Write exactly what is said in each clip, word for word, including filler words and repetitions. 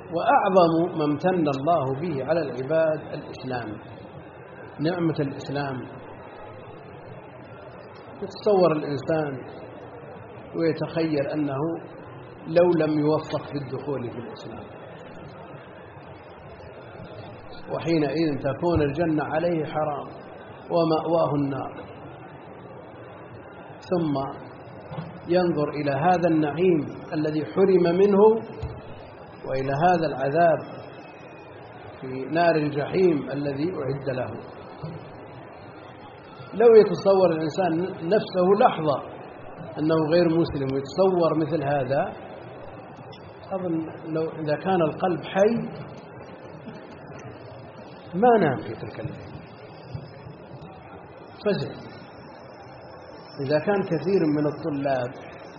وأعظم ما امتن الله به على العباد الإسلام، نعمة الإسلام. يتصور الإنسان ويتخيل أنه لو لم يوفق بالدخول في الإسلام، وحينئذ تكون الجنة عليه حرام ومأواه النار، ثم ينظر إلى هذا النعيم الذي حرم منه وإلى هذا العذاب في نار الجحيم الذي أعد له. لو يتصور الإنسان نفسه لحظة أنه غير مسلم ويتصور مثل هذا، أظن لو إذا كان القلب حي ما نام في تلك الليلة، فزع. إذا كان كثير من الطلاب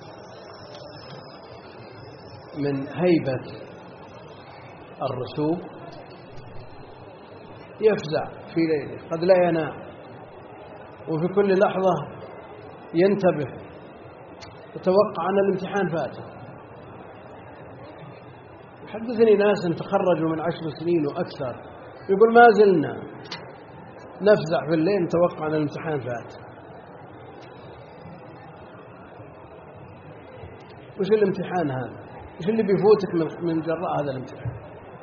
من هيبة الرسوب يفزع في ليله، قد لا ينام، وفي كل لحظة ينتبه وتوقع أن الامتحان فاته. حدثني ناس تخرجوا من عشر سنين وأكثر يقول ما زلنا نفزع في الليل نتوقع أن الامتحان فات. وش الامتحان هذا؟ وش اللي بيفوتك من جراء هذا الامتحان؟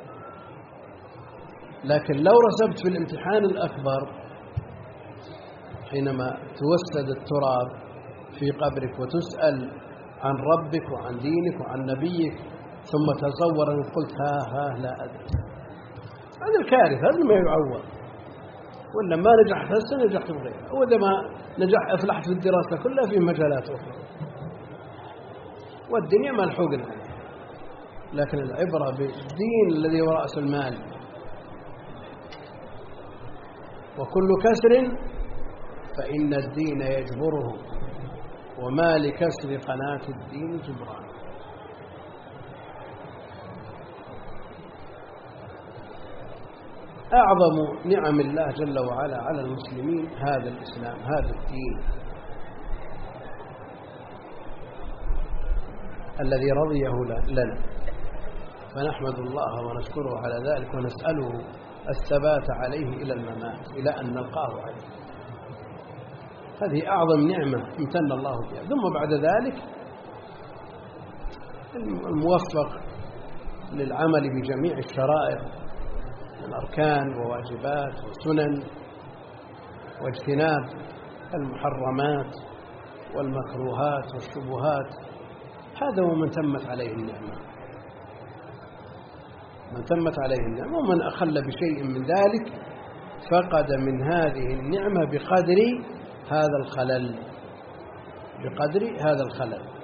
لكن لو رسبت في الامتحان الأكبر حينما توسد التراب في قبرك وتسأل عن ربك وعن دينك وعن نبيك، ثم تصور أن قلت ها ها لا أدري، هذا الكارثة، هذا ما يعوض. ولا ما نجحت هسه نجحت بغيرها، وإذا ما نجح أفلحت في الدراسة كلها في مجالات أخرى، والدنيا ملحوقنا. لكن العبرة بالدين الذي هو رأس المال. وكل كسر فإن الدين يجبره، وما لكسر قناة الدين جبران. أعظم نعم الله جل وعلا على المسلمين هذا الإسلام، هذا الدين الذي رضيه لنا، فنحمد الله ونشكره على ذلك ونسأله الثبات عليه إلى الممات، إلى أن نلقاه عليه. هذه أعظم نعمة امتن الله بها. ثم بعد ذلك الموفق للعمل بجميع الشرائع من أركان وواجبات وسنن، واجتناب المحرمات والمكروهات والشبهات. هذا هو من تمت عليه النعمة، من تمت عليه النعمة. ومن أخل بشيء من ذلك فقد من هذه النعمة بقدر هذا الخلل، بقدر هذا الخلل.